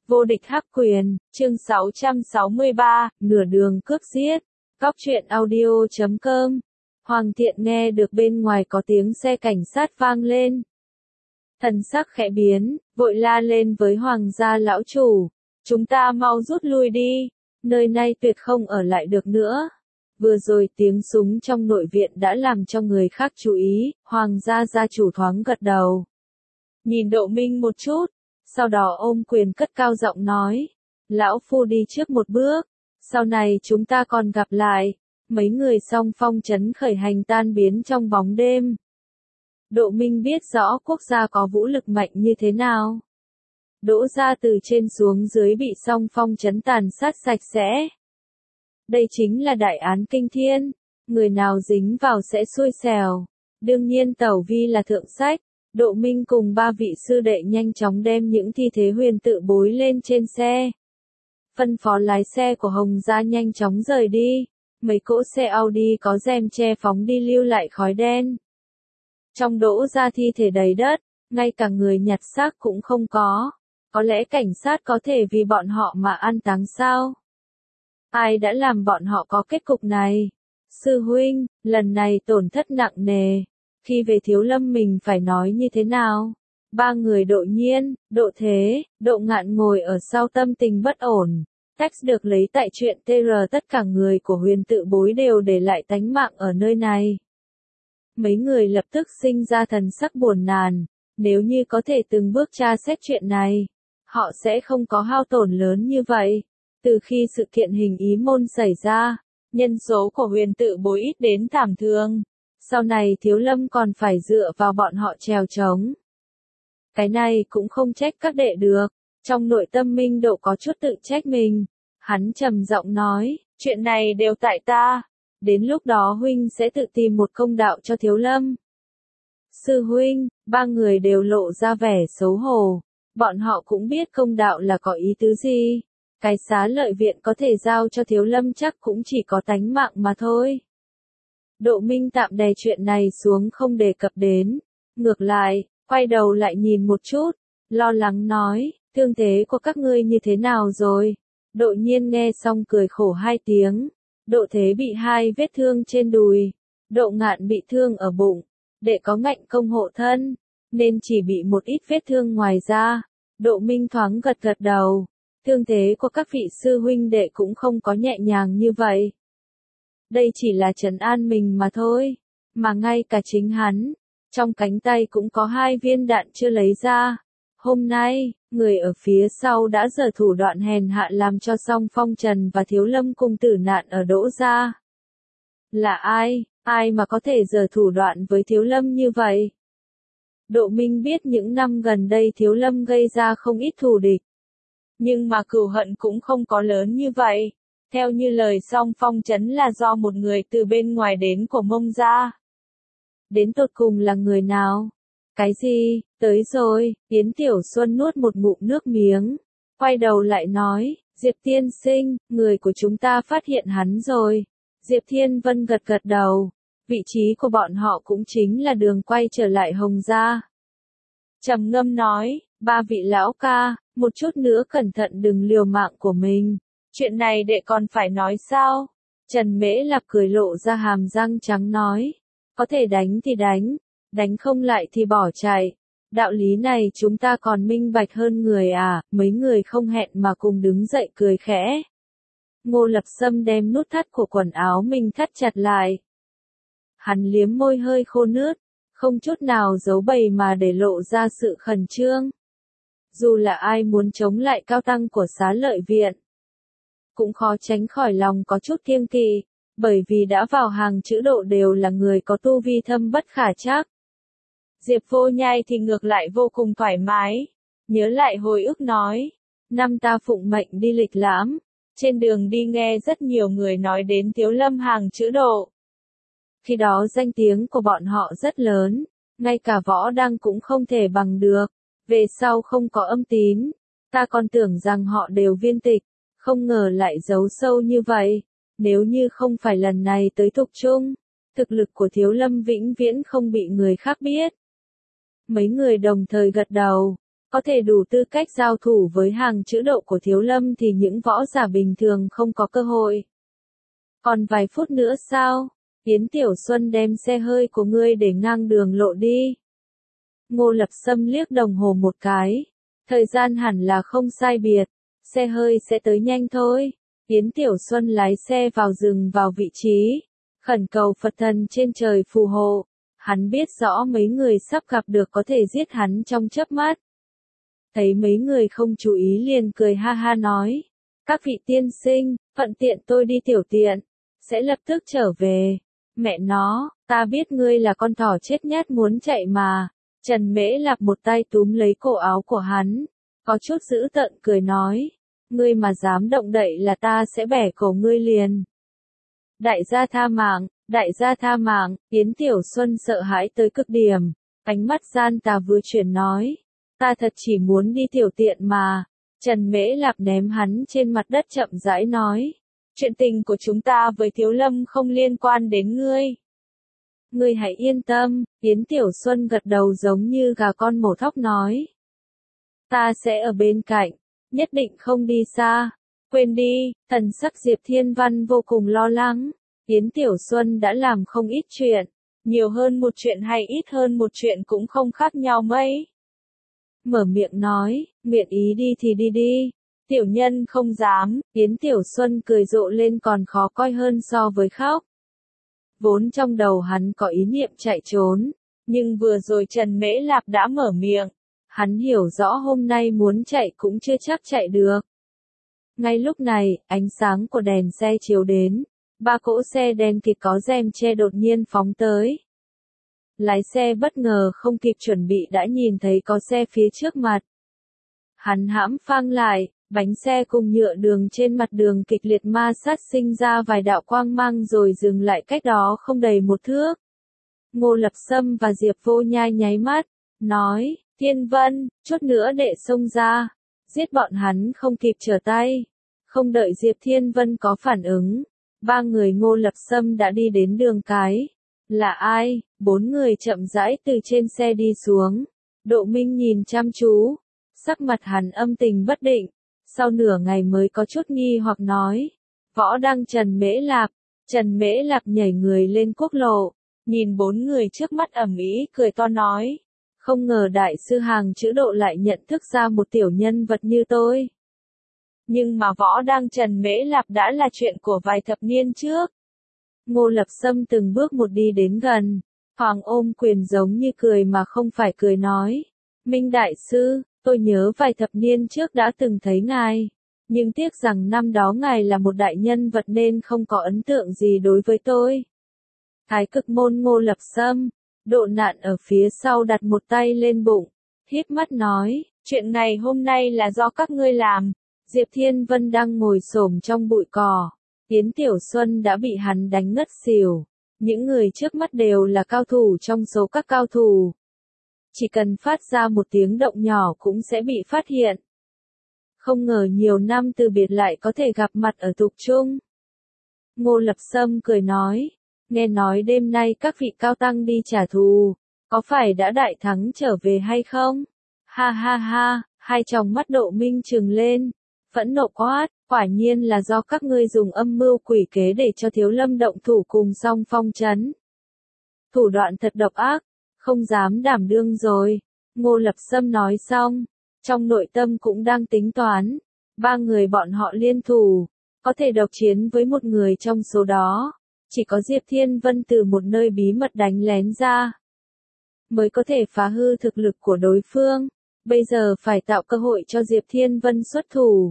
Vô địch hắc quyền, chương 663, nửa đường cướp giết. Góc truyện audio.com. Hoàng Thiện nghe được bên ngoài có tiếng xe cảnh sát vang lên. Thần sắc khẽ biến, vội la lên với Hoàng gia lão chủ. Chúng ta mau rút lui đi, nơi này tuyệt không ở lại được nữa. Vừa rồi tiếng súng trong nội viện đã làm cho người khác chú ý, Hoàng gia gia chủ thoáng gật đầu. Nhìn Độ Minh một chút, sau đó ôm quyền cất cao giọng nói. Lão phu đi trước một bước, sau này chúng ta còn gặp lại. Mấy người song phong trấn khởi hành tan biến trong bóng đêm. Độ Minh biết rõ quốc gia có vũ lực mạnh như thế nào. Đỗ gia từ trên xuống dưới bị song phong trấn tàn sát sạch sẽ. Đây chính là đại án kinh thiên, người nào dính vào sẽ xui xẻo. Đương nhiên Tẩu Vi là thượng sách. Độ Minh cùng ba vị sư đệ nhanh chóng đem những thi thể huyền tự bối lên trên xe. Phân phó lái xe của Hồng gia nhanh chóng rời đi. Mấy cỗ xe Audi có rèm che phóng đi lưu lại khói đen. Trong Đỗ gia thi thể đầy đất, ngay cả người nhặt xác cũng không có. Có lẽ cảnh sát có thể vì bọn họ mà an táng sao? Ai đã làm bọn họ có kết cục này? Sư huynh, lần này tổn thất nặng nề. Khi về Thiếu Lâm mình phải nói như thế nào? Ba người Độ Nhiên, Độ Thế, Độ Ngạn ngồi ở sau tâm tình bất ổn. Text được lấy tại truyện TR, tất cả người của huyền tự bối đều để lại tánh mạng ở nơi này. Mấy người lập tức sinh ra thần sắc buồn nàn. Nếu như có thể từng bước tra xét chuyện này, họ sẽ không có hao tổn lớn như vậy. Từ khi sự kiện hình ý môn xảy ra, nhân số của huyền tự bối ít đến thảm thương. Sau này Thiếu Lâm còn phải dựa vào bọn họ trèo trống. Cái này cũng không trách các đệ được. Trong nội tâm Minh Độ có chút tự trách mình. Hắn trầm giọng nói, chuyện này đều tại ta. Đến lúc đó huynh sẽ tự tìm một công đạo cho Thiếu Lâm. Sư huynh, ba người đều lộ ra vẻ xấu hổ. Bọn họ cũng biết công đạo là có ý tứ gì. Cái xá lợi viện có thể giao cho Thiếu Lâm chắc cũng chỉ có tánh mạng mà thôi. Độ Minh tạm đè chuyện này xuống không đề cập đến. Ngược lại, quay đầu lại nhìn một chút, lo lắng nói, thương thế của các ngươi như thế nào rồi? Độ Nhiên nghe xong cười khổ hai tiếng. Độ Thế bị 2 vết thương trên đùi. Độ Ngạn bị thương ở bụng. Đệ có ngạnh công hộ thân, nên chỉ bị một ít vết thương ngoài ra. Độ Minh thoáng gật gật đầu. Thương thế của các vị sư huynh đệ cũng không có nhẹ nhàng như vậy. Đây chỉ là trấn an mình mà thôi. Mà ngay cả chính hắn, trong cánh tay cũng có 2 viên đạn chưa lấy ra. Hôm nay, người ở phía sau đã giở thủ đoạn hèn hạ làm cho song phong trần và Thiếu Lâm cùng tử nạn ở Đỗ gia. Là ai? Ai mà có thể giở thủ đoạn với Thiếu Lâm như vậy? Độ Minh biết những năm gần đây Thiếu Lâm gây ra không ít thù địch. Nhưng mà cừu hận cũng không có lớn như vậy. Theo như lời song phong trấn là do một người từ bên ngoài đến của Mông gia. Đến tột cùng là người nào? Cái gì? Tới rồi. Yến Tiểu Xuân nuốt một ngụm nước miếng. Quay đầu lại nói, Diệp tiên sinh, người của chúng ta phát hiện hắn rồi. Diệp Thiên Vân gật gật đầu. Vị trí của bọn họ cũng chính là đường quay trở lại Hồng gia. Trầm ngâm nói, ba vị lão ca, một chút nữa cẩn thận đừng liều mạng của mình. Chuyện này đệ còn phải nói sao? Trần Mễ Lạc cười lộ ra hàm răng trắng nói. Có thể đánh thì đánh, đánh không lại thì bỏ chạy. Đạo lý này chúng ta còn minh bạch hơn người à? Mấy người không hẹn mà cùng đứng dậy cười khẽ. Ngô Lập Sâm đem nút thắt của quần áo mình thắt chặt lại. Hắn liếm môi hơi khô nước, không chút nào giấu bày mà để lộ ra sự khẩn trương. Dù là ai muốn chống lại cao tăng của xá lợi viện, cũng khó tránh khỏi lòng có chút kiêng kỵ, bởi vì đã vào hàng chữ Độ đều là người có tu vi thâm bất khả trắc. Diệp Vô Nhai thì ngược lại vô cùng thoải mái, nhớ lại hồi ức nói, năm ta phụng mệnh đi lịch lãm, trên đường đi nghe rất nhiều người nói đến Thiếu Lâm hàng chữ Độ. Khi đó danh tiếng của bọn họ rất lớn, ngay cả Võ Đăng cũng không thể bằng được, về sau không có âm tín, ta còn tưởng rằng họ đều viên tịch, không ngờ lại giấu sâu như vậy. Nếu như không phải lần này tới Thục Trung, thực lực của Thiếu Lâm vĩnh viễn không bị người khác biết. Mấy người đồng thời gật đầu, Có thể đủ tư cách giao thủ với hàng chữ độ của Thiếu Lâm thì những võ giả bình thường không có cơ hội. Còn vài phút nữa sao? Yến Tiểu Xuân đem xe hơi của ngươi để ngang đường lộ đi. Ngô Lập Sâm liếc đồng hồ một cái. Thời gian hẳn là không sai biệt. Xe hơi sẽ tới nhanh thôi. Yến Tiểu Xuân lái xe vào rừng vào vị trí. Khẩn cầu Phật thần trên trời phù hộ. Hắn biết rõ mấy người sắp gặp được có thể giết hắn trong chớp mắt. Thấy mấy người không chú ý liền cười ha ha nói. Các vị tiên sinh, thuận tiện tôi đi tiểu tiện. Sẽ lập tức trở về. Mẹ nó, ta biết ngươi là con thỏ chết nhát muốn chạy mà. Trần Mễ Lạp một tay túm lấy cổ áo của hắn. Có chút dữ tợn cười nói. Ngươi mà dám động đậy là ta sẽ bẻ cổ ngươi liền. Đại gia tha mạng, đại gia tha mạng, Yến Tiểu Xuân sợ hãi tới cực điểm. Ánh mắt gian tà vừa chuyển nói. Ta thật chỉ muốn đi tiểu tiện mà. Trần Mễ Lạp ném hắn trên mặt đất chậm rãi nói. Chuyện tình của chúng ta với Thiếu Lâm không liên quan đến ngươi. Ngươi hãy yên tâm, Yến Tiểu Xuân gật đầu giống như gà con mổ thóc nói. Ta sẽ ở bên cạnh, nhất định không đi xa. Quên đi, thần sắc Diệp Thiên Văn vô cùng lo lắng. Yến Tiểu Xuân đã làm không ít chuyện. Nhiều hơn một chuyện hay ít hơn một chuyện cũng không khác nhau mấy. Mở miệng nói, nguyện ý đi thì đi đi. Tiểu nhân không dám, Yến Tiểu Xuân cười rộ lên còn khó coi hơn so với khóc. Vốn trong đầu hắn có ý niệm chạy trốn, nhưng vừa rồi Trần Mễ Lạp đã mở miệng. Hắn hiểu rõ hôm nay muốn chạy cũng chưa chắc chạy được. Ngay lúc này, ánh sáng của đèn xe chiếu đến. Ba cỗ xe đen kịt có rèm che đột nhiên phóng tới. Lái xe bất ngờ không kịp chuẩn bị đã nhìn thấy có xe phía trước mặt. Hắn hãm phanh lại, bánh xe cùng nhựa đường trên mặt đường kịch liệt ma sát sinh ra vài đạo quang mang rồi dừng lại cách đó không đầy một thước. Ngô Lập Sâm và Diệp Vô Nhai nháy mắt, nói, Thiên Vân, chút nữa đệ xông ra, giết bọn hắn không kịp trở tay. Không đợi Diệp Thiên Vân có phản ứng, ba người Ngô Lập Sâm đã đi đến đường cái. Là ai? Bốn người chậm rãi từ trên xe đi xuống. Độ Minh nhìn chăm chú, sắc mặt hắn âm tình bất định. Sau nửa ngày mới có chút nghi hoặc nói. Võ Đăng Trần Mễ Lạp. Trần Mễ Lạp nhảy người lên quốc lộ. Nhìn bốn người trước mắt ầm ĩ cười to nói. Không ngờ đại sư hàng chữ độ lại nhận thức ra một tiểu nhân vật như tôi. Nhưng mà Võ Đăng Trần Mễ Lạp đã là chuyện của vài thập niên trước. Ngô Lập Sâm từng bước một đi đến gần. Hoàng ôm quyền giống như cười mà không phải cười nói. Minh Đại Sư, tôi nhớ vài thập niên trước đã từng thấy ngài. Nhưng tiếc rằng năm đó ngài là một đại nhân vật nên không có ấn tượng gì đối với tôi. Thái Cực Môn Ngô Lập Sâm, Độ Nạn ở phía sau đặt một tay lên bụng. Híp mắt nói, chuyện này hôm nay là do các ngươi làm. Diệp Thiên Vân đang ngồi xổm trong bụi cỏ. Yến Tiểu Xuân đã bị hắn đánh ngất xỉu. Những người trước mắt đều là cao thủ trong số các cao thủ. Chỉ cần phát ra một tiếng động nhỏ cũng sẽ bị phát hiện. Không ngờ nhiều năm từ biệt lại có thể gặp mặt ở tục chung. Ngô Lập Sâm cười nói, nghe nói đêm nay các vị cao tăng đi trả thù, có phải đã đại thắng trở về hay không? Ha ha ha, hai tròng mắt Độ Minh trừng lên, phẫn nộ quát, quả nhiên là do các ngươi dùng âm mưu quỷ kế để cho Thiếu Lâm động thủ cùng Song Phong trấn. Thủ đoạn thật độc ác, không dám đảm đương rồi. Ngô Lập Sâm nói xong, trong nội tâm cũng đang tính toán, ba người bọn họ liên thủ, có thể độc chiến với một người trong số đó, chỉ có Diệp Thiên Vân từ một nơi bí mật đánh lén ra, mới có thể phá hư thực lực của đối phương, bây giờ phải tạo cơ hội cho Diệp Thiên Vân xuất thủ.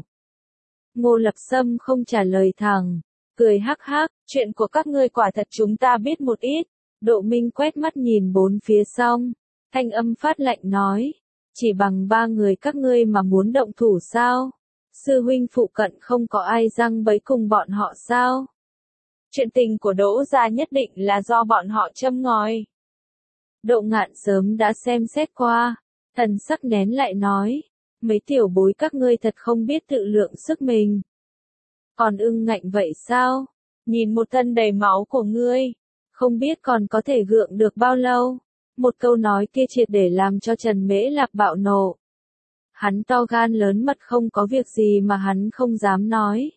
Ngô Lập Sâm không trả lời thẳng, cười hắc hắc, chuyện của các ngươi quả thật chúng ta biết một ít. Độ Minh quét mắt nhìn bốn phía xong, thanh âm phát lạnh nói, chỉ bằng ba người các ngươi mà muốn động thủ sao? Sư huynh phụ cận không có ai răng bẫy cùng bọn họ sao? Chuyện tình của Đỗ gia nhất định là do bọn họ châm ngòi. Độ Ngạn sớm đã xem xét qua, thần sắc nén lại nói, mấy tiểu bối các ngươi thật không biết tự lượng sức mình. Còn ưng ngạnh vậy sao? Nhìn một thân đầy máu của ngươi, không biết còn có thể gượng được bao lâu. Một câu nói kia triệt để làm cho Trần Mễ Lạp bạo nộ. Hắn to gan lớn mật không có việc gì mà hắn không dám nói.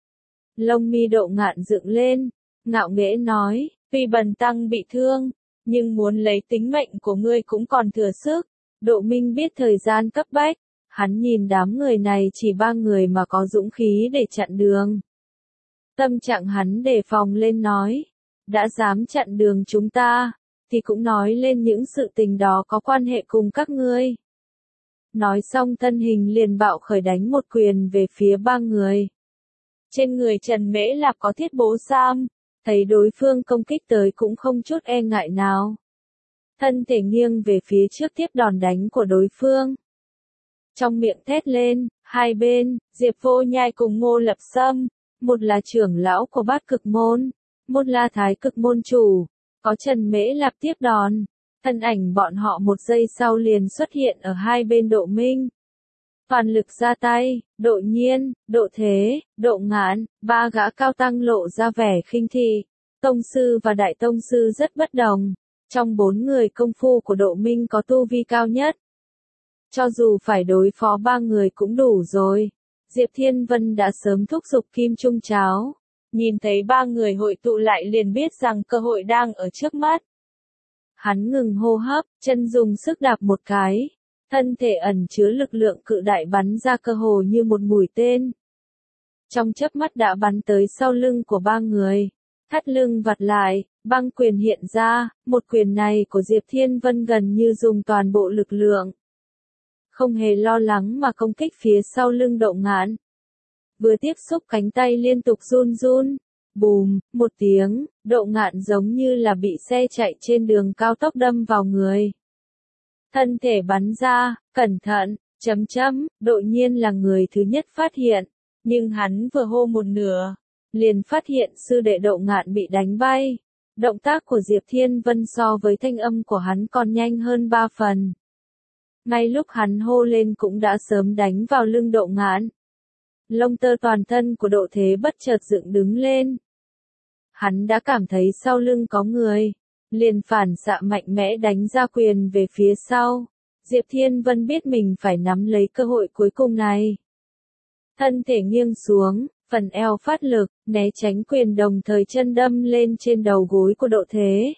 Lông mi Độ Ngạn dựng lên, ngạo nghễ nói, tuy bần tăng bị thương, nhưng muốn lấy tính mệnh của ngươi cũng còn thừa sức. Độ Minh biết thời gian cấp bách, hắn nhìn đám người này chỉ 3 người mà có dũng khí để chặn đường. Tâm trạng hắn đề phòng lên nói, đã dám chặn đường chúng ta, thì cũng nói lên những sự tình đó có quan hệ cùng các ngươi. Nói xong thân hình liền bạo khởi đánh một quyền về phía 3 người. Trên người Trần Mễ Lạp có thiết bố sam, thấy đối phương công kích tới cũng không chút e ngại nào. Thân thể nghiêng về phía trước tiếp đòn đánh của đối phương. Trong miệng thét lên, hai bên, Diệp Vô Nhai cùng Ngô Lập Sâm, một là trưởng lão của Bát Cực Môn, một là Thái Cực Môn chủ, có Trần Mễ Lạp tiếp đòn. Thân ảnh bọn họ một giây sau liền xuất hiện ở hai bên Độ Minh. Toàn lực ra tay, Độ Nhiên, Độ Thế, Độ Ngạn, 3 gã cao tăng lộ ra vẻ khinh thị. Tông sư và đại tông sư rất bất đồng. Trong 4 người công phu của Độ Minh có tu vi cao nhất. Cho dù phải đối phó 3 người cũng đủ rồi. Diệp Thiên Vân đã sớm thúc giục kim trung cháo. Nhìn thấy 3 người hội tụ lại liền biết rằng cơ hội đang ở trước mắt. Hắn ngừng hô hấp, chân dùng sức đạp một cái. Thân thể ẩn chứa lực lượng cự đại bắn ra cơ hồ như một mũi tên. Trong chớp mắt đã bắn tới sau lưng của 3 người. Thắt lưng vặt lại, băng quyền hiện ra, một quyền này của Diệp Thiên Vân gần như dùng toàn bộ lực lượng. Không hề lo lắng mà công kích phía sau lưng Độ Ngạn. Vừa tiếp xúc cánh tay liên tục run run. Bùm, một tiếng, Độ Ngạn giống như là bị xe chạy trên đường cao tốc đâm vào người. Thân thể bắn ra, cẩn thận, Độ Nhiên là người thứ nhất phát hiện, nhưng hắn vừa hô một nửa, liền phát hiện sư đệ Độ Ngạn bị đánh bay. Động tác của Diệp Thiên Vân so với thanh âm của hắn còn nhanh hơn 3 phần. Ngay lúc hắn hô lên cũng đã sớm đánh vào lưng Độ Ngạn. Lông tơ toàn thân của Độ Thế bất chợt dựng đứng lên. Hắn đã cảm thấy sau lưng có người, liền phản xạ mạnh mẽ đánh ra quyền về phía sau. Diệp Thiên Vân biết mình phải nắm lấy cơ hội cuối cùng này. Thân thể nghiêng xuống, phần eo phát lực, né tránh quyền đồng thời chân đâm lên trên đầu gối của Độ Thế.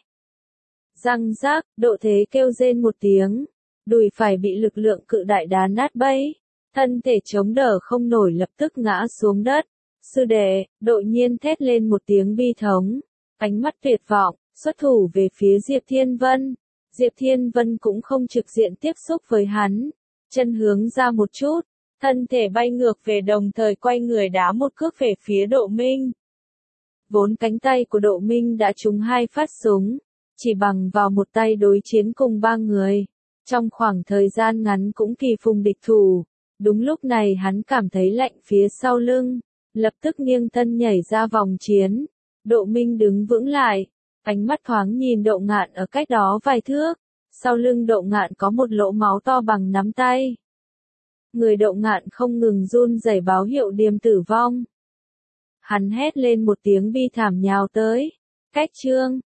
Răng rác, Độ Thế kêu rên một tiếng, đùi phải bị lực lượng cự đại đá nát bấy. Thân thể chống đỡ không nổi lập tức ngã xuống đất. Sư đệ, Độ Nhiên thét lên một tiếng bi thống, ánh mắt tuyệt vọng, xuất thủ về phía Diệp Thiên Vân. Diệp Thiên Vân cũng không trực diện tiếp xúc với hắn, chân hướng ra một chút, thân thể bay ngược về đồng thời quay người đá một cước về phía Độ Minh. Vốn cánh tay của Độ Minh đã trúng 2 phát súng, chỉ bằng vào một tay đối chiến cùng 3 người. Trong khoảng thời gian ngắn cũng kỳ phùng địch thủ, đúng lúc này hắn cảm thấy lạnh phía sau lưng, lập tức nghiêng thân nhảy ra vòng chiến. Độ Minh đứng vững lại, ánh mắt thoáng nhìn Độ Ngạn ở cách đó vài thước, sau lưng Độ Ngạn có một lỗ máu to bằng nắm tay. Người Độ Ngạn không ngừng run rẩy báo hiệu điểm tử vong. Hắn hét lên một tiếng bi thảm nhào tới. Cách chương